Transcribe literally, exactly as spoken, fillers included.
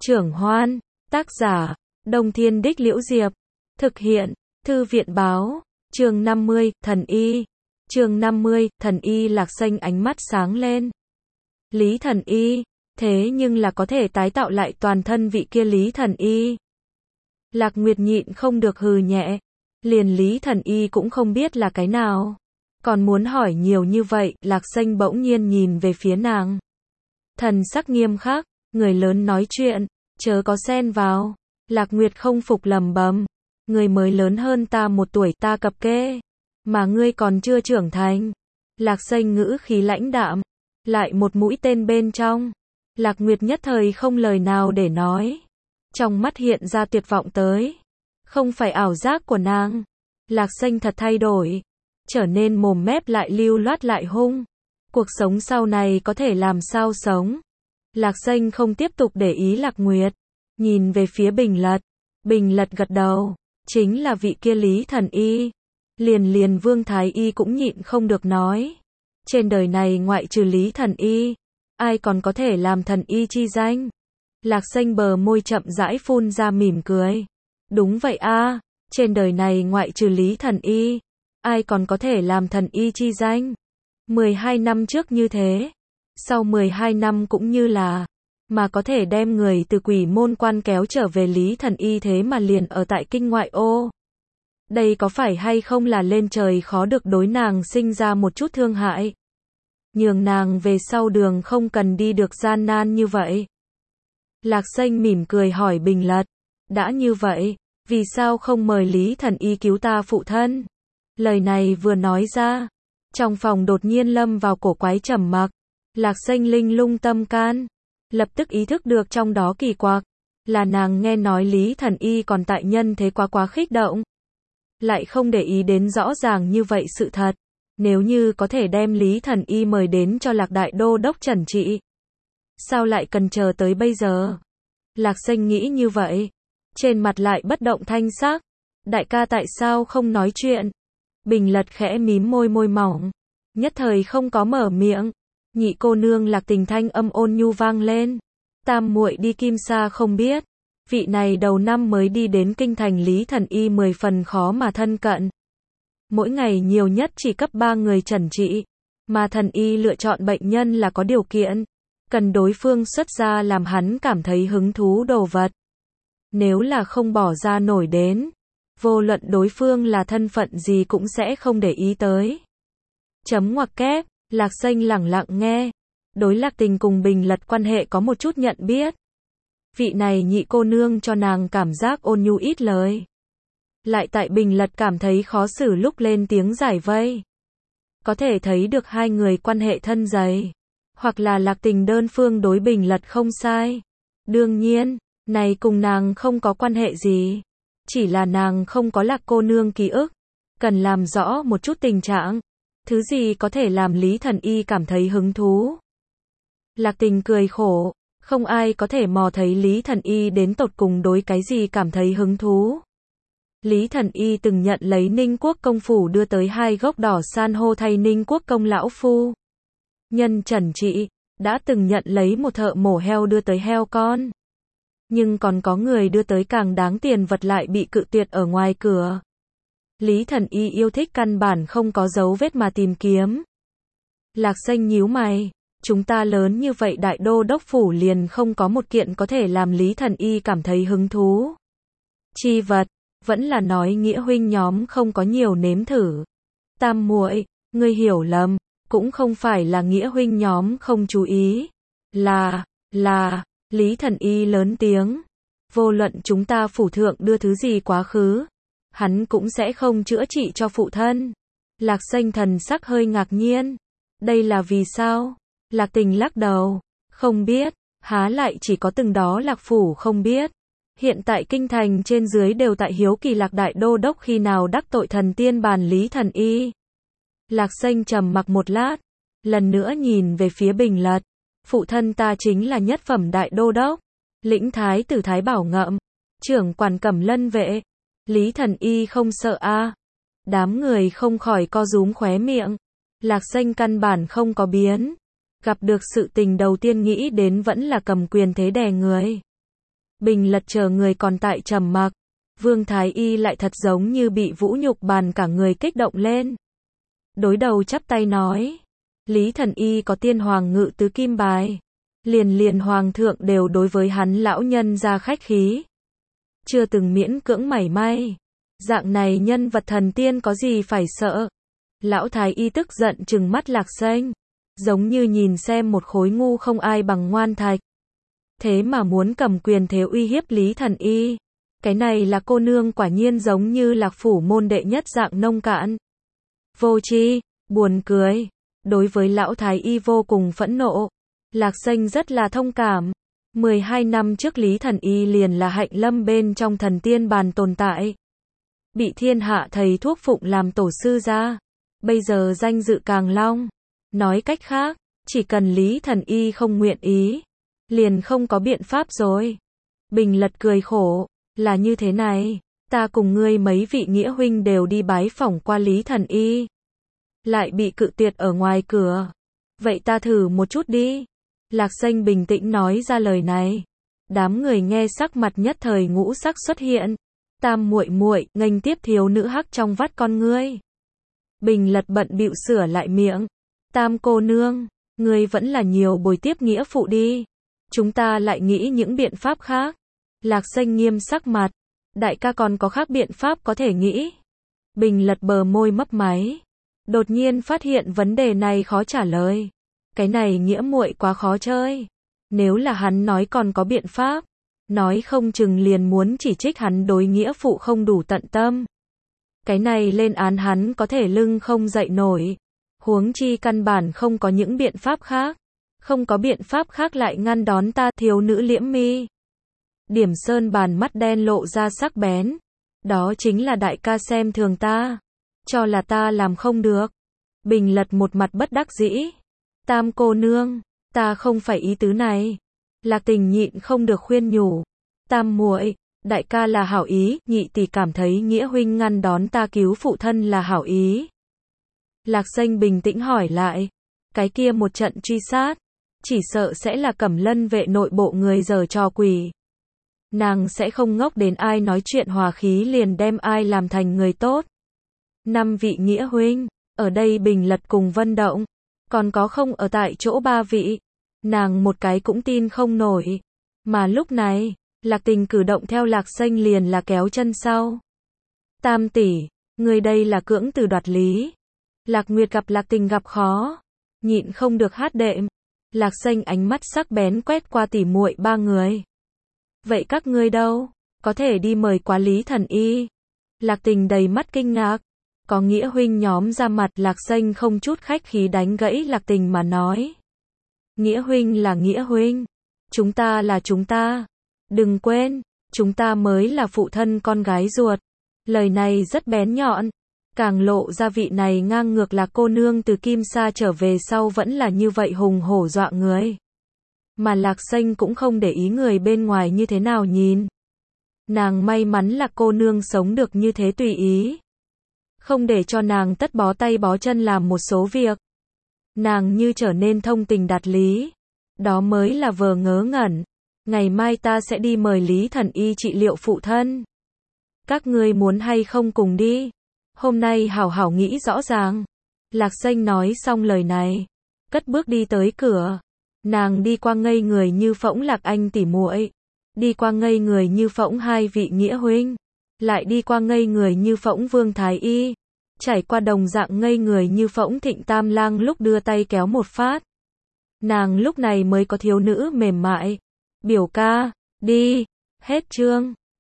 Trưởng Hoan, tác giả, Đông Thiên Đích Liễu Diệp, thực hiện, Thư viện báo, chương năm mươi, Thần Y, chương năm mươi, Thần Y. Lạc Xanh ánh mắt sáng lên. Lý Thần Y, thế nhưng là có thể tái tạo lại toàn thân vị kia Lý Thần Y. Lạc Nguyệt nhịn không được hừ nhẹ, liền Lý Thần Y cũng không biết là cái nào. Còn muốn hỏi nhiều như vậy, Lạc Xanh bỗng nhiên nhìn về phía nàng. Thần sắc nghiêm khắc, người lớn nói chuyện, chớ có xen vào. Lạc Nguyệt không phục lầm bầm, người mới lớn hơn ta một tuổi, ta cập kê, mà ngươi còn chưa trưởng thành. Lạc Xanh ngữ khí lãnh đạm, lại một mũi tên bên trong. Lạc Nguyệt nhất thời không lời nào để nói, trong mắt hiện ra tuyệt vọng tới. Không phải ảo giác của nàng, Lạc Xanh thật thay đổi, trở nên mồm mép lại lưu loát lại hung. Cuộc sống sau này có thể làm sao sống? Lạc Xanh không tiếp tục để ý Lạc Nguyệt, nhìn về phía Bình Lật. Bình Lật gật đầu, chính là vị kia Lý Thần Y. Liền liền Vương Thái Y cũng nhịn không được nói, trên đời này ngoại trừ Lý Thần Y, ai còn có thể làm thần y chi danh? Lạc Xanh bờ môi chậm rãi phun ra mỉm cười. Đúng vậy a, trên đời này ngoại trừ Lý Thần Y, ai còn có thể làm thần y chi danh? mười hai năm trước như thế, sau mười hai năm cũng như là, mà có thể đem người từ quỷ môn quan kéo trở về Lý Thần Y thế mà liền ở tại kinh ngoại ô. Đây có phải hay không là lên trời khó được đối nàng sinh ra một chút thương hại, nhường nàng về sau đường không cần đi được gian nan như vậy? Lạc Xanh mỉm cười hỏi Bình Lật, đã như vậy, vì sao không mời Lý Thần Y cứu ta phụ thân? Lời này vừa nói ra, trong phòng đột nhiên lâm vào cổ quái trầm mặc. Lạc Xanh linh lung tâm can, lập tức ý thức được trong đó kỳ quặc, là nàng nghe nói Lý Thần Y còn tại nhân thế quá quá khích động, lại không để ý đến rõ ràng như vậy sự thật. Nếu như có thể đem Lý Thần Y mời đến cho Lạc Đại Đô Đốc trần trị, sao lại cần chờ tới bây giờ? Lạc Xanh nghĩ như vậy, trên mặt lại bất động thanh sắc. Đại ca tại sao không nói chuyện? Bình Lật khẽ mím môi môi mỏng, nhất thời không có mở miệng. Nhị cô nương Lạc Tình thanh âm ôn nhu vang lên, tam muội đi Kim Sa không biết, vị này đầu năm mới đi đến kinh thành Lý Thần Y mười phần khó mà thân cận. Mỗi ngày nhiều nhất chỉ cấp ba người trần trị, mà thần y lựa chọn bệnh nhân là có điều kiện, cần đối phương xuất ra làm hắn cảm thấy hứng thú đồ vật. Nếu là không bỏ ra nổi đến, vô luận đối phương là thân phận gì cũng sẽ không để ý tới. Chấm ngoặc kép, Lạc Xanh lẳng lặng nghe, đối Lạc Tình cùng Bình Lật quan hệ có một chút nhận biết. Vị này nhị cô nương cho nàng cảm giác ôn nhu ít lời, lại tại Bình Lật cảm thấy khó xử lúc lên tiếng giải vây. Có thể thấy được hai người quan hệ thân dày, hoặc là Lạc Tình đơn phương đối Bình Lật không sai. Đương nhiên, này cùng nàng không có quan hệ gì, chỉ là nàng không có Lạc cô nương ký ức, cần làm rõ một chút tình trạng. Thứ gì có thể làm Lý Thần Y cảm thấy hứng thú? Lạc Tình cười khổ, không ai có thể mò thấy Lý Thần Y đến tột cùng đối cái gì cảm thấy hứng thú. Lý Thần Y từng nhận lấy Ninh Quốc công phủ đưa tới hai gốc đỏ san hô thay Ninh Quốc công lão phu nhân trần trị, đã từng nhận lấy một thợ mổ heo đưa tới heo con. Nhưng còn có người đưa tới càng đáng tiền vật lại bị cự tuyệt ở ngoài cửa. Lý Thần Y yêu thích căn bản không có dấu vết mà tìm kiếm. Lạc Xanh nhíu mày, chúng ta lớn như vậy Đại Đô Đốc phủ liền không có một kiện có thể làm Lý Thần Y cảm thấy hứng thú. Chi vật, vẫn là nói nghĩa huynh nhóm không có nhiều nếm thử. Tam muội, ngươi hiểu lầm, cũng không phải là nghĩa huynh nhóm không chú ý, là, là, Lý Thần Y lớn tiếng, vô luận chúng ta phủ thượng đưa thứ gì quá khứ, hắn cũng sẽ không chữa trị cho phụ thân. Lạc Xanh thần sắc hơi ngạc nhiên, đây là vì sao? Lạc Tình lắc đầu, không biết, há lại chỉ có từng đó Lạc phủ không biết. Hiện tại kinh thành trên dưới đều tại hiếu kỳ Lạc Đại Đô Đốc khi nào đắc tội thần tiên bàn Lý Thần Y. Lạc Xanh trầm mặc một lát, lần nữa nhìn về phía Bình Lật, phụ thân ta chính là nhất phẩm Đại Đô Đốc, lĩnh thái tử Thái Bảo Ngậm, trưởng quản Cẩm Lân vệ. Lý Thần Y không sợ a? À? Đám người không khỏi co rúm khóe miệng. Lạc Xanh căn bản không có biến, gặp được sự tình đầu tiên nghĩ đến vẫn là cầm quyền thế đè người. Bình Lật chờ người còn tại trầm mặc. Vương Thái Y lại thật giống như bị vũ nhục bàn cả người kích động lên. Đối đầu chắp tay nói. Lý Thần Y có tiên hoàng ngự tứ kim bài. Liền liền hoàng thượng đều đối với hắn lão nhân ra khách khí. Chưa từng miễn cưỡng mảy may. Dạng này nhân vật thần tiên có gì phải sợ. Lão Thái Y tức giận trừng mắt Lạc Xanh. Giống như nhìn xem một khối ngu không ai bằng ngoan thạch. Thế mà muốn cầm quyền thế uy hiếp Lý Thần Y. Cái này là cô nương quả nhiên giống như Lạc phủ môn đệ nhất dạng nông cạn. Vô tri, buồn cười. Đối với lão Thái Y vô cùng phẫn nộ. Lạc Xanh rất là thông cảm. mười hai năm trước Lý Thần Y liền là hạnh lâm bên trong thần tiên bàn tồn tại. Bị thiên hạ thầy thuốc phụng làm tổ sư ra. Bây giờ danh dự càng long. Nói cách khác, chỉ cần Lý Thần Y không nguyện ý, liền không có biện pháp rồi. Bình Lật cười khổ, là như thế này, ta cùng ngươi mấy vị nghĩa huynh đều đi bái phỏng qua Lý Thần Y. Lại bị cự tuyệt ở ngoài cửa. Vậy ta thử một chút đi. Lạc Xanh bình tĩnh nói ra lời này. Đám người nghe sắc mặt nhất thời ngũ sắc xuất hiện. Tam muội muội, nghênh tiếp thiếu nữ hắc trong vắt con ngươi. Bình Lật bận bịu sửa lại miệng. Tam cô nương, ngươi vẫn là nhiều bồi tiếp nghĩa phụ đi. Chúng ta lại nghĩ những biện pháp khác. Lạc Xanh nghiêm sắc mặt. Đại ca còn có khác biện pháp có thể nghĩ. Bình Lật bờ môi mấp máy. Đột nhiên phát hiện vấn đề này khó trả lời. Cái này nghĩa muội quá khó chơi. Nếu là hắn nói còn có biện pháp, nói không chừng liền muốn chỉ trích hắn đối nghĩa phụ không đủ tận tâm. Cái này lên án hắn có thể lưng không dậy nổi. Huống chi căn bản không có những biện pháp khác. Không có biện pháp khác lại ngăn đón ta. Thiếu nữ liễm mi. Điểm Sơn bàn mắt đen lộ ra sắc bén. Đó chính là đại ca xem thường ta. Cho là ta làm không được. Bình Lật một mặt bất đắc dĩ. Tam cô nương, ta không phải ý tứ này. Lạc Tình nhịn không được khuyên nhủ. Tam muội, đại ca là hảo ý, nhị tỷ cảm thấy nghĩa huynh ngăn đón ta cứu phụ thân là hảo ý. Lạc Xanh bình tĩnh hỏi lại. Cái kia một trận truy sát, chỉ sợ sẽ là Cẩm Lân vệ nội bộ người giở trò quỷ. Nàng sẽ không ngốc đến ai nói chuyện hòa khí liền đem ai làm thành người tốt. Năm vị nghĩa huynh, ở đây Bình Lật cùng Vân Động, còn có không ở tại chỗ ba vị. Nàng một cái cũng tin không nổi. Mà lúc này, Lạc Tình cử động theo Lạc Xanh liền là kéo chân sau. Tam tỷ, người đây là cưỡng từ đoạt lý. Lạc Nguyệt gặp Lạc Tình gặp khó, nhịn không được hát đệm. Lạc Xanh ánh mắt sắc bén quét qua tỉ muội ba người. Vậy các ngươi đâu? Có thể đi mời quá Lý Thần Y. Lạc Tình đầy mắt kinh ngạc. Có nghĩa huynh nhóm ra mặt. Lạc Xanh không chút khách khí đánh gãy Lạc Tình mà nói. Nghĩa huynh là nghĩa huynh. Chúng ta là chúng ta. Đừng quên, chúng ta mới là phụ thân con gái ruột. Lời này rất bén nhọn. Càng lộ ra vị này ngang ngược là cô nương từ Kim Sa trở về sau vẫn là như vậy hùng hổ dọa người. Mà Lạc Xanh cũng không để ý người bên ngoài như thế nào nhìn. Nàng may mắn là cô nương sống được như thế tùy ý. Không để cho nàng tất bó tay bó chân làm một số việc. Nàng như trở nên thông tình đạt lý. Đó mới là vờ ngớ ngẩn. Ngày mai ta sẽ đi mời Lý Thần Y trị liệu phụ thân. Các ngươi muốn hay không cùng đi? Hôm nay hảo hảo nghĩ rõ ràng. Lạc Xanh nói xong lời này, cất bước đi tới cửa. Nàng đi qua ngây người Như Phỗng Lạc Anh tỉ muội, đi qua ngây người Như Phỗng hai vị nghĩa huynh, lại đi qua ngây người Như Phỗng Vương Thái Y, trải qua đồng dạng ngây người Như Phỗng Thịnh Tam Lang lúc đưa tay kéo một phát. Nàng lúc này mới có thiếu nữ mềm mại. Biểu ca, đi, hết chương.